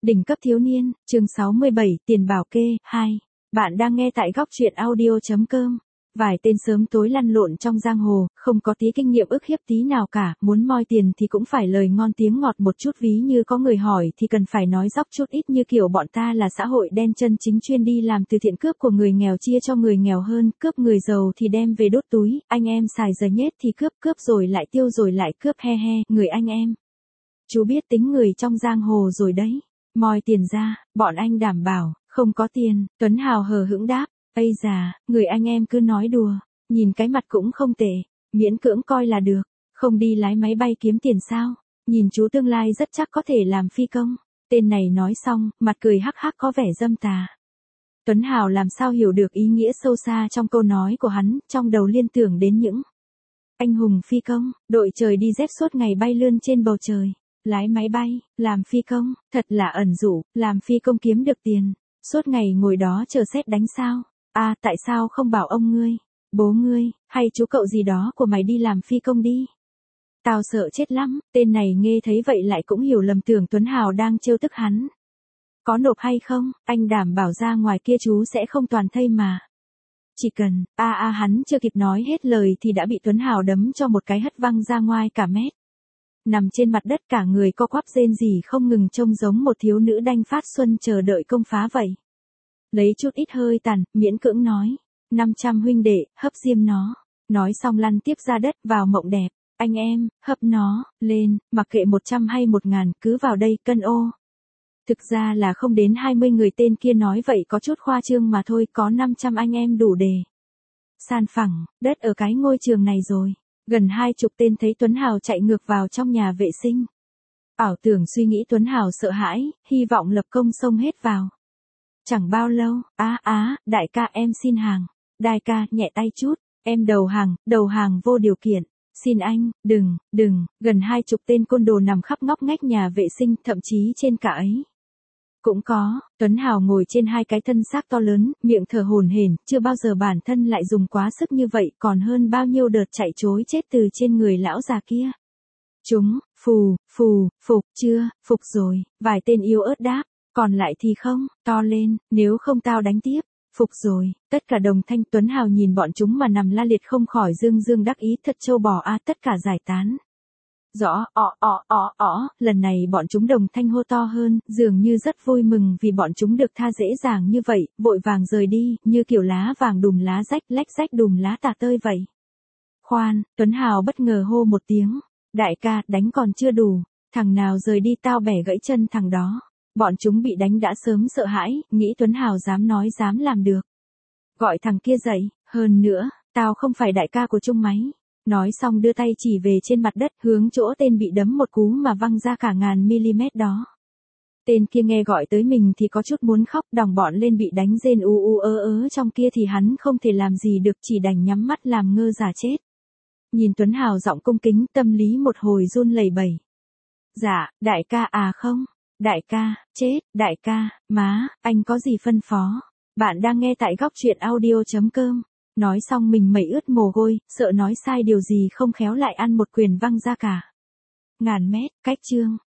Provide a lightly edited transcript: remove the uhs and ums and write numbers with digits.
Đỉnh cấp thiếu niên, chương 67, tiền bảo kê, 2. Bạn đang nghe tại góc truyện audio.com. Vài tên sớm tối lăn lộn trong giang hồ, không có tí kinh nghiệm ức hiếp tí nào cả, muốn moi tiền thì cũng phải lời ngon tiếng ngọt một chút, ví như có người hỏi thì cần phải nói dóc chút ít, như kiểu bọn ta là xã hội đen chân chính chuyên đi làm từ thiện, cướp của người nghèo chia cho người nghèo hơn, cướp người giàu thì đem về đốt túi, anh em xài giờ nhết thì cướp, cướp rồi lại tiêu rồi lại cướp, he he, người anh em. Chú biết tính người trong giang hồ rồi đấy. Moi tiền ra, bọn anh đảm bảo, không có tiền. Tuấn Hào hờ hững đáp, ây già, người anh em cứ nói đùa, nhìn cái mặt cũng không tệ, miễn cưỡng coi là được, không đi lái máy bay kiếm tiền sao, nhìn chú tương lai rất chắc có thể làm phi công. Tên này nói xong, mặt cười hắc hắc có vẻ dâm tà. Tuấn Hào làm sao hiểu được ý nghĩa sâu xa trong câu nói của hắn, trong đầu liên tưởng đến những anh hùng phi công, đội trời đi dép suốt ngày bay lượn trên bầu trời. Lái máy bay, làm phi công, thật là ẩn dụ, làm phi công kiếm được tiền, suốt ngày ngồi đó chờ sét đánh sao? À, tại sao không bảo ông ngươi, bố ngươi, hay chú cậu gì đó của mày đi làm phi công đi? Tao sợ chết lắm, tên này nghe thấy vậy lại cũng hiểu lầm, tưởng Tuấn Hào đang trêu tức hắn. Có nộp hay không, anh đảm bảo ra ngoài kia chú sẽ không toàn thây mà. Chỉ cần, hắn chưa kịp nói hết lời thì đã bị Tuấn Hào đấm cho một cái hất văng ra ngoài cả mét. Nằm trên mặt đất cả người co quắp rên rỉ không ngừng, trông giống một thiếu nữ đanh phát xuân chờ đợi công phá vậy. Lấy chút ít hơi tàn, miễn cưỡng nói, 500 huynh đệ, hấp diêm nó. Nói xong lăn tiếp ra đất vào mộng đẹp, anh em, hấp nó, lên, mặc kệ 100 hay 1.000, cứ vào đây cân ô. Thực ra là không đến 20 người, tên kia nói vậy có chút khoa trương mà thôi, có 500 anh em đủ để san phẳng đất ở cái ngôi trường này rồi. Gần 20 tên thấy Tuấn Hào chạy ngược vào trong nhà vệ sinh. Ảo tưởng suy nghĩ Tuấn Hào sợ hãi, hy vọng lập công xông hết vào. Chẳng bao lâu, đại ca em xin hàng. Đại ca, nhẹ tay chút, em đầu hàng vô điều kiện. Xin anh, đừng, gần 20 tên côn đồ nằm khắp ngóc ngách nhà vệ sinh, thậm chí trên cả ấy. Cũng có, Tuấn Hào ngồi trên hai cái thân xác to lớn, miệng thở hổn hển, chưa bao giờ bản thân lại dùng quá sức như vậy, còn hơn bao nhiêu đợt chạy trối chết từ trên người lão già kia. Chúng, phục chưa, phục rồi, vài tên yếu ớt đáp, còn lại thì không, to lên, nếu không tao đánh tiếp, phục rồi, tất cả đồng thanh. Tuấn Hào nhìn bọn chúng mà nằm la liệt không khỏi dương đắc ý, thật trâu bò a, tất cả giải tán. Rõ, lần này bọn chúng đồng thanh hô to hơn, dường như rất vui mừng vì bọn chúng được tha dễ dàng như vậy, vội vàng rời đi, như kiểu lá vàng đùm lá rách, lách rách đùm lá tả tơi vậy. Khoan, Tuấn Hào bất ngờ hô một tiếng, đại ca, đánh còn chưa đủ, thằng nào rời đi tao bẻ gãy chân thằng đó. Bọn chúng bị đánh đã sớm sợ hãi, nghĩ Tuấn Hào dám nói dám làm được. Gọi thằng kia dậy, hơn nữa, tao không phải đại ca của Trung Máy. Nói xong đưa tay chỉ về trên mặt đất, hướng chỗ tên bị đấm một cú mà văng ra cả ngàn mm đó. Tên kia nghe gọi tới mình thì có chút muốn khóc, đồng bọn lên bị đánh rên ớ trong kia thì hắn không thể làm gì được, chỉ đành nhắm mắt làm ngơ giả chết. Nhìn Tuấn Hào giọng cung kính, tâm lý một hồi run lẩy bẩy. Dạ, đại ca không, đại ca, chết, đại ca, má, anh có gì phân phó. Bạn đang nghe tại góc truyện audio.com. Nói xong mình mẩy ướt mồ hôi, sợ nói sai điều gì không khéo lại ăn một quyền văng ra cả ngàn mét, cách chương.